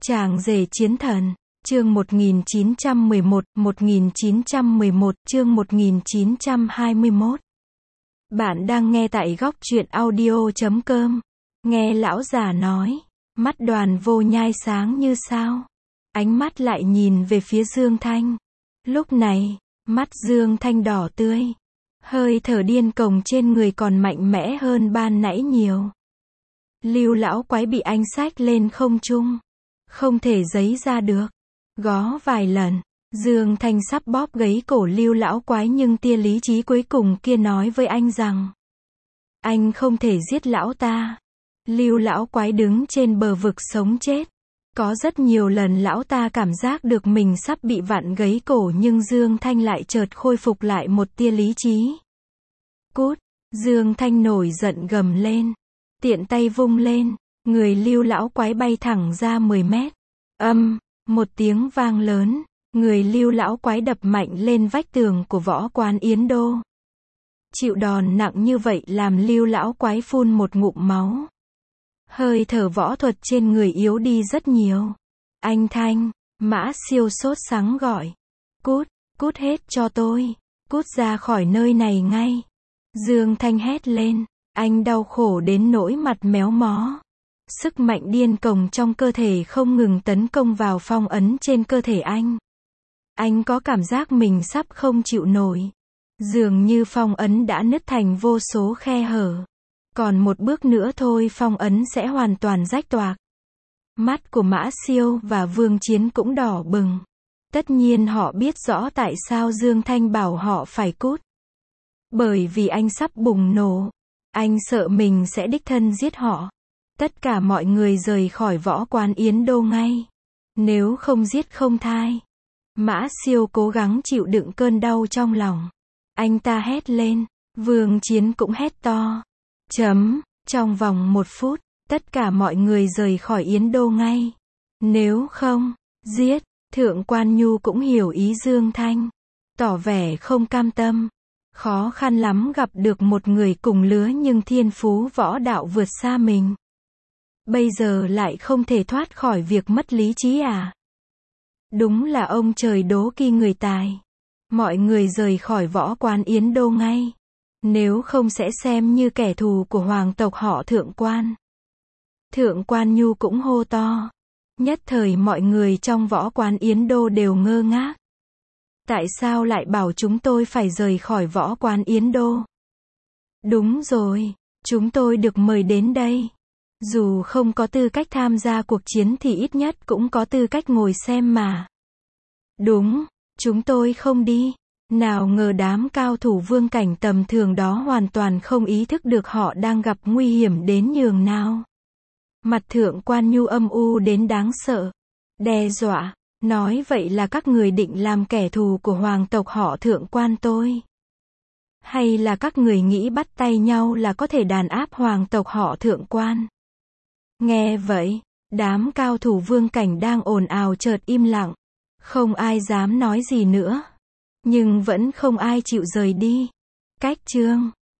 Chàng rể chiến thần, chương 1911, chương 1921. Bạn đang nghe tại góc truyện audio.com. Nghe lão già nói, mắt Đoàn Vô Nhai sáng như sao. Ánh mắt lại nhìn về phía Dương Thanh. Lúc này, mắt Dương Thanh đỏ tươi. Hơi thở điên cuồng trên người còn mạnh mẽ hơn ban nãy nhiều. Lưu lão quái bị anh xách lên không trung. Không thể giấy ra được. Gó vài lần, Dương Thanh sắp bóp gáy cổ Lưu lão quái nhưng tia lý trí cuối cùng kia nói với anh rằng anh không thể giết lão ta. Lưu lão quái đứng trên bờ vực sống chết. Có rất nhiều lần lão ta cảm giác được mình sắp bị vặn gáy cổ nhưng Dương Thanh lại chợt khôi phục lại một tia lý trí. Cút! Dương Thanh nổi giận gầm lên. Tiện tay vung lên, người Lưu lão quái bay thẳng ra 10 mét. Một tiếng vang lớn, người Lưu lão quái đập mạnh lên vách tường của võ quán Yến Đô. Chịu đòn nặng như vậy làm Lưu lão quái phun một ngụm máu. Hơi thở võ thuật trên người yếu đi rất nhiều. Anh Thanh, Mã Siêu sốt sắng gọi. Cút, cút hết cho tôi. Cút ra khỏi nơi này ngay. Dương Thanh hét lên. Anh đau khổ đến nỗi mặt méo mó. Sức mạnh điên cuồng trong cơ thể không ngừng tấn công vào phong ấn trên cơ thể anh. Anh có cảm giác mình sắp không chịu nổi. Dường như phong ấn đã nứt thành vô số khe hở. Còn một bước nữa thôi phong ấn sẽ hoàn toàn rách toạc. Mắt của Mã Siêu và Vương Chiến cũng đỏ bừng. Tất nhiên họ biết rõ tại sao Dương Thanh bảo họ phải cút. Bởi vì anh sắp bùng nổ. Anh sợ mình sẽ đích thân giết họ. Tất cả mọi người rời khỏi võ quán Yến Đô ngay. Nếu không giết không thai. Mã Siêu cố gắng chịu đựng cơn đau trong lòng. Anh ta hét lên. Vương Chiến cũng hét to. Trong vòng 1 phút, tất cả mọi người rời khỏi Yến Đô ngay. Nếu không, giết. Thượng Quan Nhu cũng hiểu ý Dương Thanh. Tỏ vẻ không cam tâm. Khó khăn lắm gặp được một người cùng lứa nhưng thiên phú võ đạo vượt xa mình. Bây giờ lại không thể thoát khỏi việc mất lý trí à? Đúng là ông trời đố kỵ người tài. Mọi người rời khỏi võ quán Yến Đô ngay. Nếu không sẽ xem như kẻ thù của hoàng tộc họ Thượng Quan. Thượng Quan Nhu cũng hô to. Nhất thời mọi người trong võ quán Yến Đô đều ngơ ngác. Tại sao lại bảo chúng tôi phải rời khỏi võ quán Yến Đô? Đúng rồi, chúng tôi được mời đến đây. Dù không có tư cách tham gia cuộc chiến thì ít nhất cũng có tư cách ngồi xem mà. Đúng, chúng tôi không đi. Nào ngờ đám cao thủ vương cảnh tầm thường đó hoàn toàn không ý thức được họ đang gặp nguy hiểm đến nhường nào. Mặt Thượng Quan Nhu âm u đến đáng sợ. Đe dọa. Nói vậy là các người định làm kẻ thù của hoàng tộc họ Thượng Quan tôi? Hay là các người nghĩ bắt tay nhau là có thể đàn áp hoàng tộc họ Thượng Quan? Nghe vậy, đám cao thủ vương cảnh đang ồn ào chợt im lặng. Không ai dám nói gì nữa. Nhưng vẫn không ai chịu rời đi. Cách chương